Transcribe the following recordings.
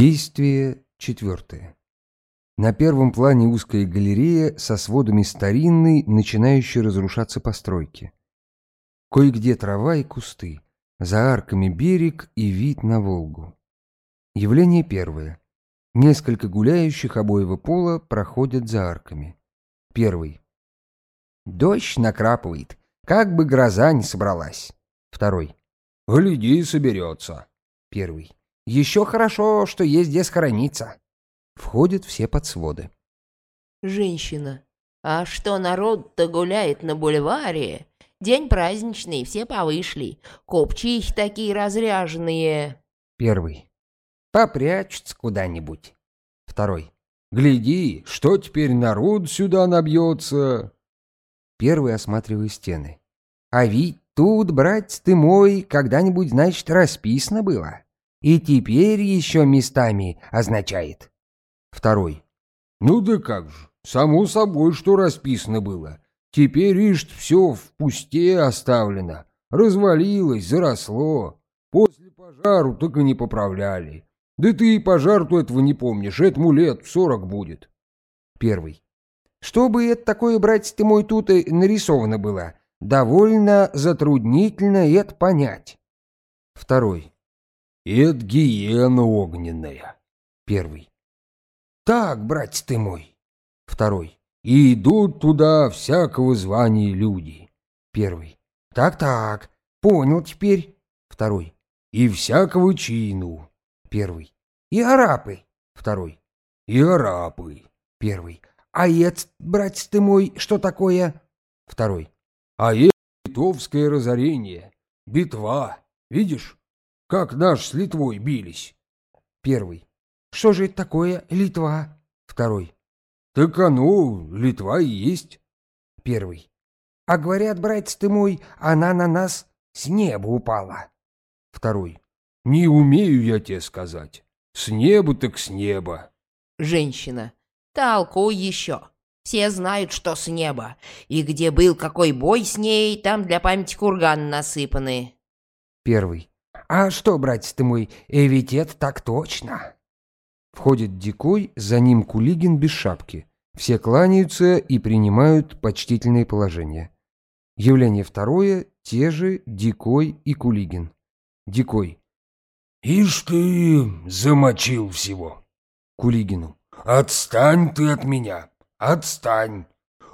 Действие четвертое. На первом плане узкая галерея со сводами старинной, начинающей разрушаться постройки. Кое-где трава и кусты, за арками берег и вид на Волгу. Явление первое. Несколько гуляющих обоего пола проходят за арками. Первый. Дождь накрапывает, как бы гроза не собралась. Второй. Гляди, соберется. Первый. Еще хорошо, что есть где схорониться. Входят все под своды. Женщина. А что народ-то гуляет на бульваре? День праздничный, все повышли. Купчихи такие разряженные. Первый. Попрячутся куда-нибудь. Второй. Гляди, что теперь народ сюда набьется. Первый, осматривая стены. А ведь тут, братец ты мой, когда-нибудь, значит, расписано было. И теперь еще местами означает. Второй. Ну да как же, само собой, что расписано было. Теперь, ишь, все в пусте оставлено. Развалилось, заросло. После пожару так и не поправляли. Да ты и пожар-то этого не помнишь, этому лет 40 будет. Первый. Что бы это такое, братец ты мой, тут и нарисовано было? Довольно затруднительно это понять. Второй. Это гиена огненная. Первый. Так, братец ты мой. Второй. И идут туда всякого звания люди. Первый. Так, понял теперь. Второй. И всякого чину. Первый. И арапы. Второй. И арапы. Первый. А это, братец ты мой, что такое? Второй. А это литовское разорение. Битва. Видишь, как наш с Литвой бились? Первый. Что же это такое, Литва? Второй. Так оно, Литва и есть. Первый. А говорят, братец ты мой, она на нас с неба упала. Второй. Не умею я тебе сказать. С неба так с неба. Женщина. Толкуй еще. Все знают, что с неба. И где был какой бой с ней, там для памяти курган насыпаны. Первый. А что, братец ты мой, ведь это так точно. Входит Дикой, за ним Кулигин без шапки. Все кланяются и принимают почтительные положения. Явление второе, те же Дикой и Кулигин. Дикой. Ишь ты, замочил всего. Кулигину. Отстань ты от меня, отстань.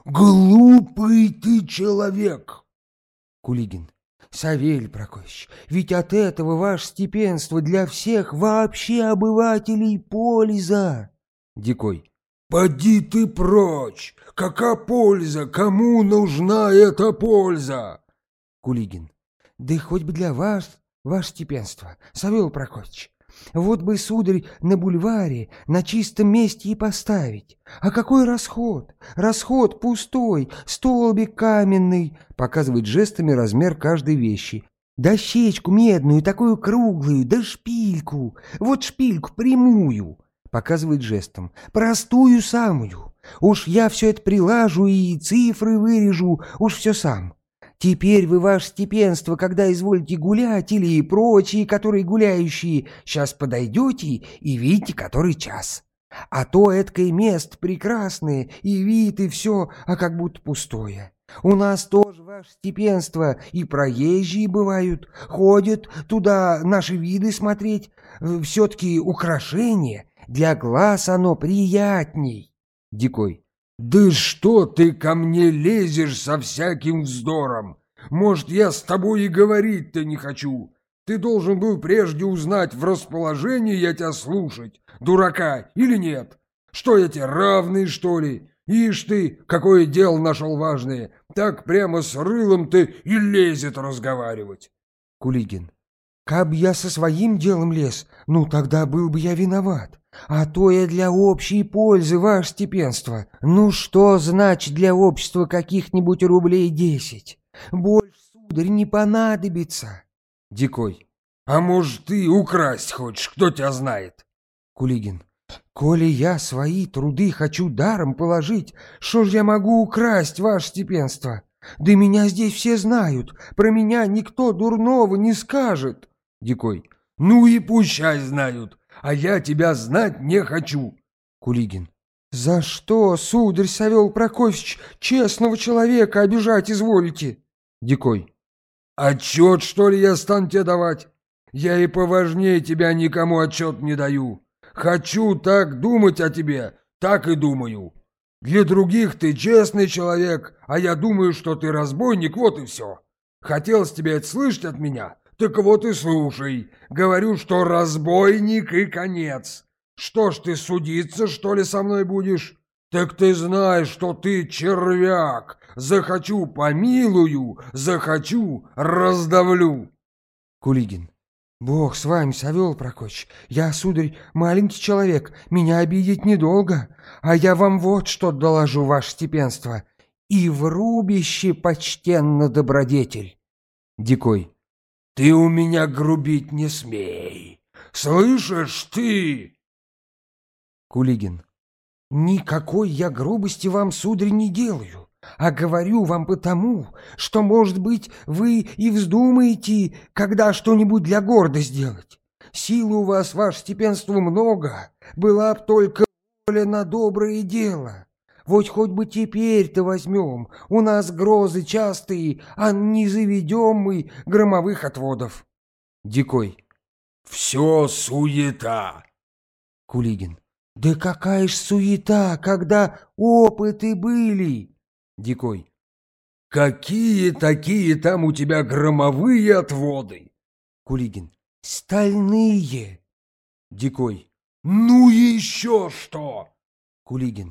Глупый ты человек. Кулигин. Савелий Прокофьевич, ведь от этого ваше степенство для всех вообще обывателей польза. Дикой. Поди ты прочь! Какая польза? Кому нужна эта польза? Кулигин. Да хоть бы для вас, ваше степенство, Савелий Прокофьевич. Вот бы, сударь, на бульваре, на чистом месте и поставить. А какой расход? Расход пустой, столбик каменный. Показывает жестами размер каждой вещи. Дощечку медную, такую круглую, да шпильку. Вот шпильку прямую. Показывает жестом. Простую самую. Уж я все это прилажу и цифры вырежу, уж все сам. Теперь вы, ваше степенство, когда изволите гулять, или прочие, которые гуляющие, сейчас подойдете и видите, который час. А то эткое место прекрасное, и вид, и все, а как будто пустое. У нас тоже, ваше степенство, и проезжие бывают, ходят туда наши виды смотреть. Все-таки украшение, для глаз оно приятней. Дикой. Да что ты ко мне лезешь со всяким вздором? Может, я с тобой и говорить-то не хочу. Ты должен был прежде узнать, в расположении я тебя слушать, дурака или нет. Что я тебе, равный, что ли? Ишь ты, какое дело нашел важное, так прямо с рылом ты и лезет разговаривать. Кулигин. Каб я со своим делом лез, ну тогда был бы я виноват. А то я для общей пользы, ваше степенство. Ну что значит для общества каких-нибудь рублей 10? Больше, сударь, не понадобится. Дикой. А может, ты украсть хочешь, кто тебя знает? Кулигин. Коли я свои труды хочу даром положить, что ж я могу украсть, ваше степенство? Да меня здесь все знают, про меня никто дурного не скажет. Дикой. Ну и пущай знают. а я тебя знать не хочу. Кулигин. За что, сударь Савел Прокофьевич, честного человека обижать изволите? Дикой. Отчет, что ли, я стану тебе давать? Я и поважнее тебя никому отчет не даю. Хочу так думать о тебе, так и думаю. Для других ты честный человек, а я думаю, что ты разбойник, вот и все. Хотелось тебе это слышать от меня? Так вот и слушай. Говорю, что разбойник и конец. Что ж ты судиться, что ли, со мной будешь? Так ты знаешь, что ты червяк. Захочу — помилую, захочу — раздавлю. Кулигин. Бог с вами, Савел Прокофьевич, я, сударь, маленький человек, меня обидеть недолго, а я вам вот что доложу, ваше степенство. И в рубище почтенно добродетель. Дикой. Ты у меня грубить не смей. Слышишь ты? Кулигин. Никакой я грубости вам, сударь, не делаю, а говорю вам потому, что, может быть, вы и вздумаете, когда что-нибудь для города сделать. Силы у вас, ваше степенство, много, была б только воля на доброе дело. Вот хоть бы теперь-то возьмем, у нас грозы частые, а не заведем мы громовых отводов. Дикой. Все суета. Кулигин. Да какая ж суета, когда опыты были. Дикой. Какие такие там у тебя громовые отводы? Кулигин. Стальные. Дикой. Ну еще что? Кулигин.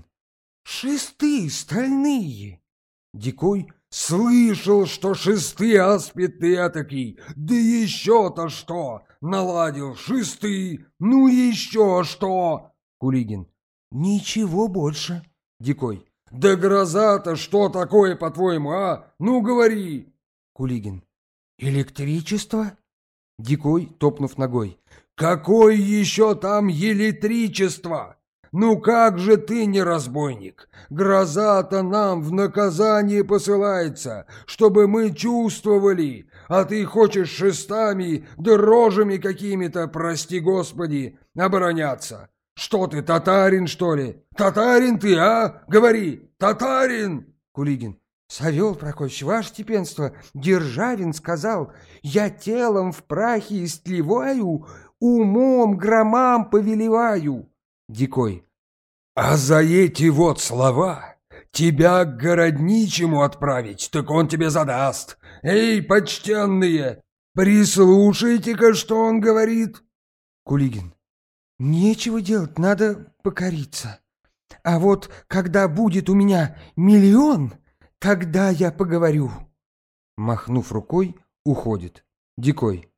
Шесты стальные. Дикой. Слышал, что шесты аспид ты этакий. Да еще-то что? Наладил шесты. Ну еще что? Кулигин. Ничего больше. Дикой. Да гроза-то что такое, по-твоему, а? Ну говори. Кулигин. Электричество? Дикой, топнув ногой. Какое еще там электричество? Ну как же ты не разбойник? Гроза-то нам в наказание посылается, чтобы мы чувствовали, а ты хочешь шестами да рожами какими-то, прости господи, обороняться. Что ты, татарин, что ли? Татарин ты, а? Говори, татарин! Кулигин. Савел Прокофьевич, ваше степенство, Державин сказал, я телом в прахе истлеваю, умом громам повелеваю. Дикой. А за эти вот слова тебя к городничему отправить, так он тебе задаст. Эй, почтенные, прислушайте-ка, что он говорит. Кулигин. Нечего делать, надо покориться. А вот когда будет у меня 1 000 000, тогда я поговорю. Махнув рукой, уходит. Дикой.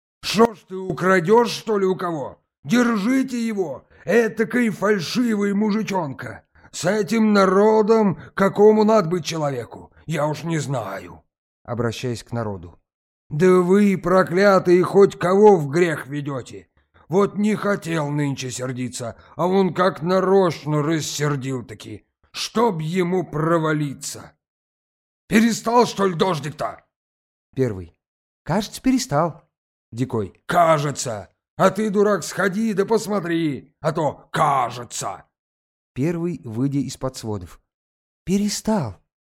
Шо ж ты украдешь, что ли, у кого? Держите его, этакой фальшивый мужичонка. С этим народом какому надо быть человеку, я уж не знаю. Обращаясь к народу. Да вы, проклятые, хоть кого в грех ведете. Вот не хотел нынче сердиться, а он как нарочно рассердил-таки, чтоб ему провалиться. Перестал, что ли, дождик-то? Первый. Кажется, перестал. Дикой. Кажется. А ты, дурак, сходи да посмотри, а то кажется. Первый, выйдя из-под сводов. Перестал.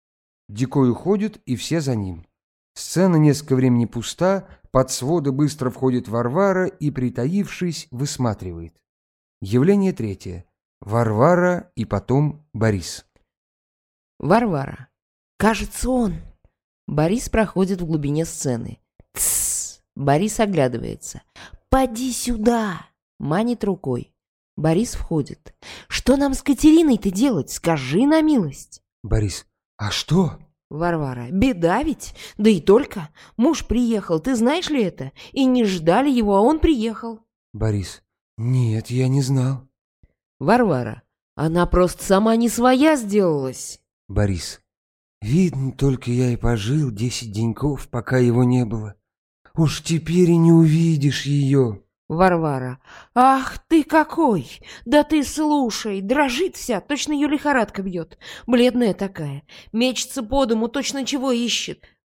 Дикой уходит, и все за ним. Сцена несколько времени пуста, под своды быстро входит Варвара и, притаившись, высматривает. Явление третье. Варвара и потом Борис. Варвара. Кажется, он. Борис проходит в глубине сцены. Тссс. Борис оглядывается. «Поди сюда!» Манит рукой. Борис входит. «Что нам с Катериной-то делать? Скажи на милость!» Борис. А что? Варвара. «Беда ведь? Да и только. Муж приехал, ты знаешь ли это? И не ждали его, а он приехал». Борис. Нет, я не знал. Варвара. «Она просто сама не своя сделалась». Борис. Видно, только я и пожил 10 деньков, пока его не было. Уж теперь и не увидишь ее. Варвара. «Ах ты какой! Да ты слушай, дрожит вся, точно ее лихорадка бьет. Бледная такая, мечется по дому, точно чего ищет».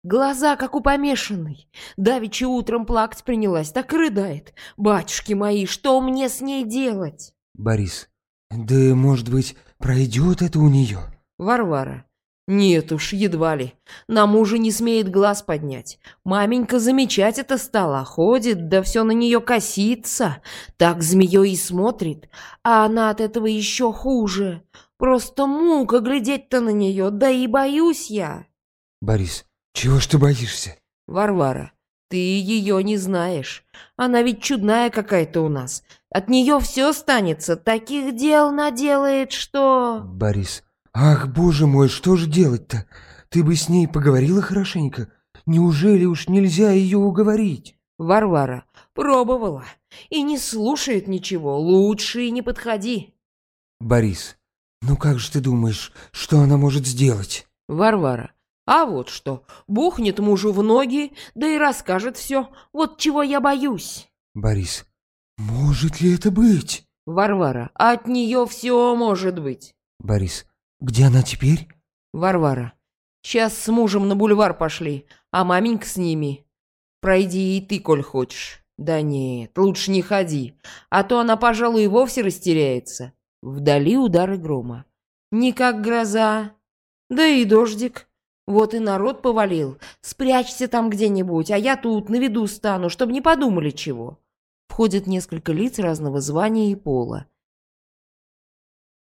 Глаза, как у помешанной. Давеча утром плакать принялась, так и рыдает. Батюшки мои, что мне с ней делать? Борис. Да, может быть, пройдет это у нее? Варвара. Нет уж, едва ли. На мужа не смеет глаз поднять. Маменька замечать это стала. Ходит, да все на нее косится. Так змеей и смотрит. А она от этого еще хуже. Просто мука глядеть-то на нее, да и боюсь я. Борис, чего ж ты боишься? Варвара, ты ее не знаешь. Она ведь чудная какая-то у нас. От нее все станется. Таких дел наделает, что... Борис. Ах, боже мой, что же делать-то? Ты бы с ней поговорила хорошенько. Неужели уж нельзя ее уговорить? Варвара пробовала и не слушает ничего. Лучше и не подходи. Борис. Ну как же ты думаешь, что она может сделать? Варвара. А вот что, бухнет мужу в ноги, да и расскажет все. Вот чего я боюсь. Борис. Может ли это быть? Варвара. От нее все может быть. Борис. Где она теперь? Варвара. Сейчас с мужем на бульвар пошли, а маменька с ними. Пройди и ты, коль хочешь. Да нет, лучше не ходи, а то она, пожалуй, и вовсе растеряется. Вдали удары грома. Не как гроза, да и дождик. Вот и народ повалил. Спрячься там где-нибудь, а я тут на виду стану, чтобы не подумали чего. Входят несколько лиц разного звания и пола.